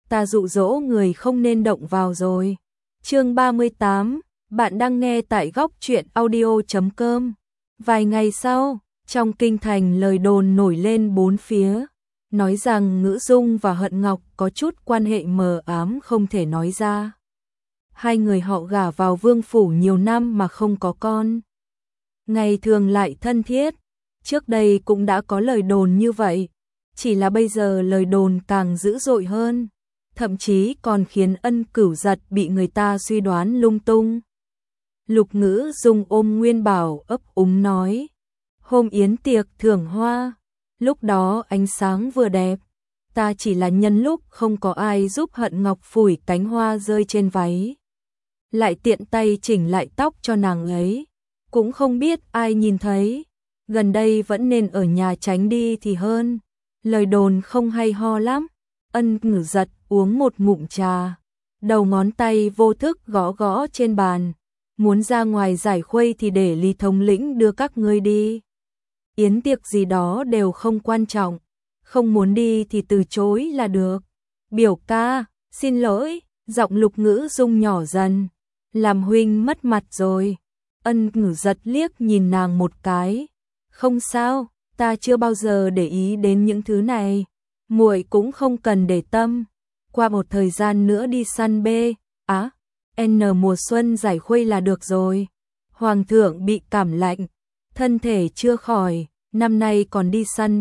ta dụ dỗ người không nên động vào rồi. Chương 38, bạn đang nghe tại góc truyện audio.com. Vài ngày sau, trong kinh thành lời đồn nổi lên bốn phía, nói rằng Ngữ Dung và Hận Ngọc có chút quan hệ mờ ám không thể nói ra. Hai người họ gả vào vương phủ nhiều năm mà không có con. Ngày thường lại thân thiết, trước đây cũng đã có lời đồn như vậy, chỉ là bây giờ lời đồn càng dữ dội hơn, thậm chí còn khiến Ân Cửu Giật bị người ta suy đoán lung tung. Lục Ngữ Dung ôm Nguyên Bảo ấp úng nói, hôm yến tiệc thưởng hoa, lúc đó ánh sáng vừa đẹp, ta chỉ là nhân lúc không có ai giúp Hận Ngọc phủi cánh hoa rơi trên váy, lại tiện tay chỉnh lại tóc cho nàng ấy, cũng không biết ai nhìn thấy, gần đây vẫn nên ở nhà tránh đi thì hơn, lời đồn không hay ho lắm. Ân Cửu Giật uống một ngụm trà, đầu ngón tay vô thức gõ gõ trên bàn, muốn ra ngoài giải khuây thì để Lý thống lĩnh đưa các ngươi đi. Yến tiệc gì đó đều không quan trọng, không muốn đi thì từ chối là được. Biểu ca, xin lỗi, giọng Lục Ngữ Dung nhỏ dần, làm huynh mất mặt rồi. Ân Cửu Giật liếc nhìn nàng một cái, không sao, ta chưa bao giờ để ý đến những thứ này, muội cũng không cần để tâm. Qua một thời gian nữa đi săn N mùa xuân giải khuây là được rồi. Hoàng thượng bị cảm lạnh, thân thể chưa khỏi, năm nay còn đi săn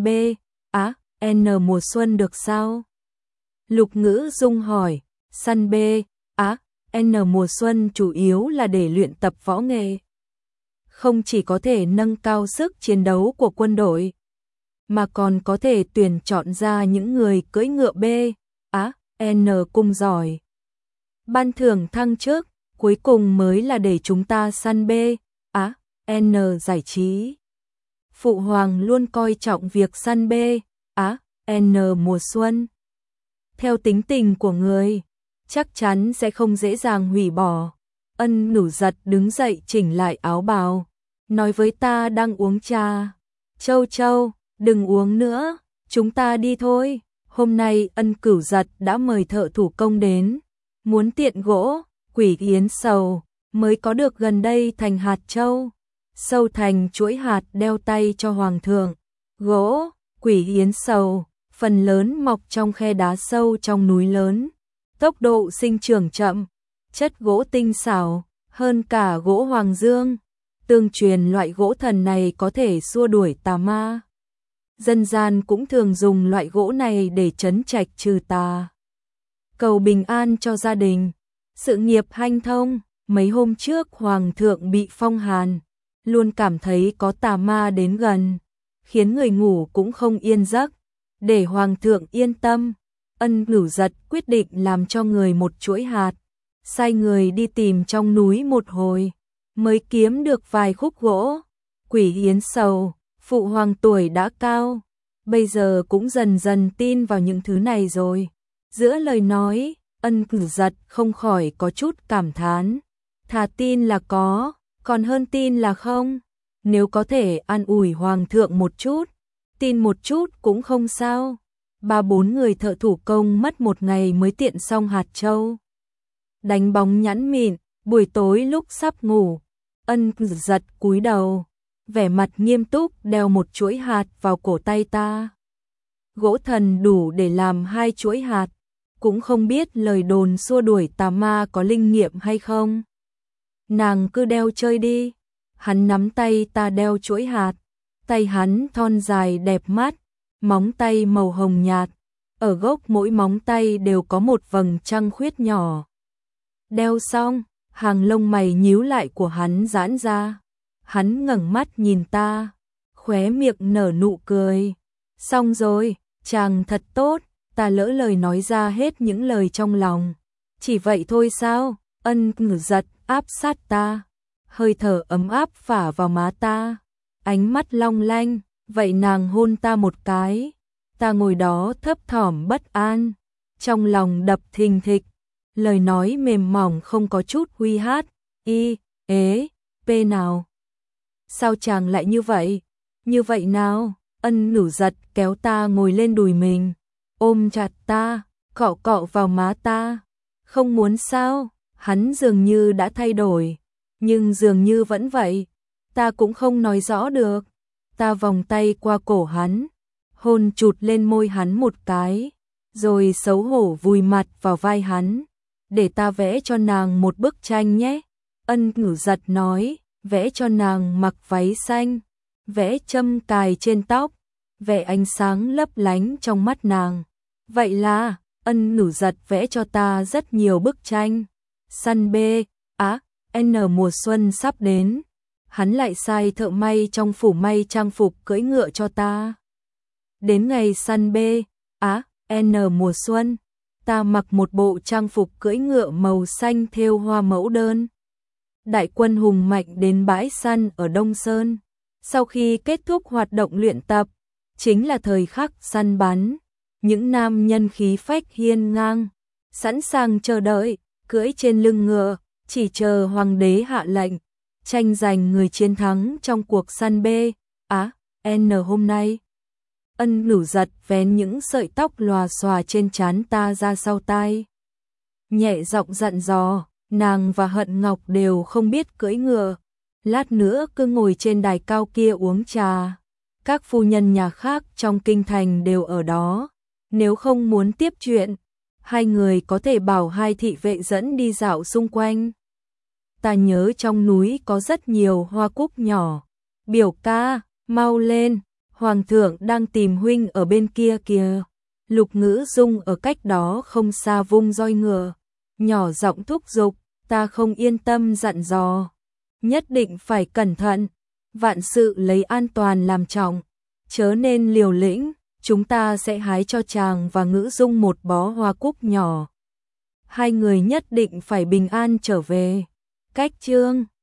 N mùa xuân được sao? Lục Ngữ Dung hỏi, săn N mùa xuân chủ yếu là để luyện tập võ nghệ, không chỉ có thể nâng cao sức chiến đấu của quân đội, mà còn có thể tuyển chọn ra những người cưỡi ngựa N cung giỏi. Ban thưởng thăng chức, cuối cùng mới là để chúng ta săn N giải trí. Phụ hoàng luôn coi trọng việc săn N mùa xuân. Theo tính tình của người, chắc chắn sẽ không dễ dàng hủy bỏ. Ân Cửu Giật đứng dậy chỉnh lại áo bào, nói với ta đang uống trà. Châu Châu, đừng uống nữa, chúng ta đi thôi. Hôm nay Ân Cửu Giật đã mời thợ thủ công đến, muốn tiện gỗ, quỷ yến sầu, mới có được gần đây thành hạt châu, sâu thành chuỗi hạt đeo tay cho hoàng thượng. Gỗ, quỷ yến sầu, phần lớn mọc trong khe đá sâu trong núi lớn, tốc độ sinh trưởng chậm, chất gỗ tinh xảo, hơn cả gỗ hoàng dương. Tương truyền loại gỗ thần này có thể xua đuổi tà ma. Dân gian cũng thường dùng loại gỗ này để trấn trạch trừ tà, cầu bình an cho gia đình, sự nghiệp hanh thông. Mấy hôm trước hoàng thượng bị phong hàn, luôn cảm thấy có tà ma đến gần, khiến người ngủ cũng không yên giấc. Để hoàng thượng yên tâm, Ân Cửu Giật quyết định làm cho người một chuỗi hạt, sai người đi tìm trong núi một hồi, mới kiếm được vài khúc gỗ. Quỷ yến sầu, phụ hoàng tuổi đã cao, bây giờ cũng dần dần tin vào những thứ này rồi. Giữa lời nói, Ân Cửu Giật không khỏi có chút cảm thán, thà tin là có, còn hơn tin là không. Nếu có thể an ủi hoàng thượng một chút, tin một chút cũng không sao. 3-4 người thợ thủ công mất một ngày mới tiện xong hạt châu. Đánh bóng nhẵn mịn, buổi tối lúc sắp ngủ, Ân Cửu Giật cúi đầu, vẻ mặt nghiêm túc đeo một chuỗi hạt vào cổ tay ta. Gỗ thần đủ để làm 2 chuỗi hạt, cũng không biết lời đồn xua đuổi tà ma có linh nghiệm hay không. Nàng cứ đeo chơi đi. Hắn nắm tay ta đeo chuỗi hạt, tay hắn thon dài đẹp mắt, móng tay màu hồng nhạt, ở gốc mỗi móng tay đều có một vầng trăng khuyết nhỏ. Đeo xong, hàng lông mày nhíu lại của hắn giãn ra, hắn ngẩng mắt nhìn ta, khóe miệng nở nụ cười. Xong rồi, chàng thật tốt. Ta lỡ lời nói ra hết những lời trong lòng. Chỉ vậy thôi sao? Ân Cửu Giật áp sát ta, hơi thở ấm áp phả vào má ta, ánh mắt long lanh. Vậy nàng hôn ta một cái. Ta ngồi đó thấp thỏm bất an, trong lòng đập thình thịch, lời nói mềm mỏng không có chút uy hát. P nào? Sao chàng lại như vậy? Như vậy nào? Ân Cửu Giật kéo ta ngồi lên đùi mình, ôm chặt ta, cọ cọ vào má ta. Không muốn sao? Hắn dường như đã thay đổi, nhưng dường như vẫn vậy. Ta cũng không nói rõ được. Ta vòng tay qua cổ hắn, hôn chụt lên môi hắn một cái, rồi xấu hổ vùi mặt vào vai hắn. Để ta vẽ cho nàng một bức tranh nhé. Ân Ngữ Giật nói, vẽ cho nàng mặc váy xanh, vẽ châm cài trên tóc, vẽ ánh sáng lấp lánh trong mắt nàng. Vậy là, Ân Ngữ Giật vẽ cho ta rất nhiều bức tranh. Săn B, N mùa xuân sắp đến. Hắn lại sai thợ may trong phủ may trang phục cưỡi ngựa cho ta. Đến ngày săn B, N mùa xuân, ta mặc một bộ trang phục cưỡi ngựa màu xanh thêu hoa mẫu đơn. Đại quân hùng mạnh đến bãi săn ở Đông Sơn. Sau khi kết thúc hoạt động luyện tập, chính là thời khắc săn bắn. Những nam nhân khí phách hiên ngang, sẵn sàng chờ đợi, cưỡi trên lưng ngựa, chỉ chờ hoàng đế hạ lệnh, tranh giành người chiến thắng trong cuộc săn B, N hôm nay. Ân Ngữ Giật vén những sợi tóc lòa xòa trên trán ta ra sau tai, nhẹ giọng dặn dò, nàng và Hận Ngọc đều không biết cưỡi ngựa, lát nữa cứ ngồi trên đài cao kia uống trà. Các phu nhân nhà khác trong kinh thành đều ở đó, nếu không muốn tiếp chuyện, hai người có thể bảo hai thị vệ dẫn đi dạo xung quanh. Ta nhớ trong núi có rất nhiều hoa cúc nhỏ. Biểu ca, mau lên, hoàng thượng đang tìm huynh ở bên kia kìa. Lục Ngữ Dung ở cách đó không xa vung roi ngựa, nhỏ giọng thúc giục. Ta không yên tâm dặn dò, nhất định phải cẩn thận, vạn sự lấy an toàn làm trọng, chớ nên liều lĩnh. Chúng ta sẽ hái cho chàng và Ngữ Dung một bó hoa cúc nhỏ. Hai người nhất định phải bình an trở về. Cách chương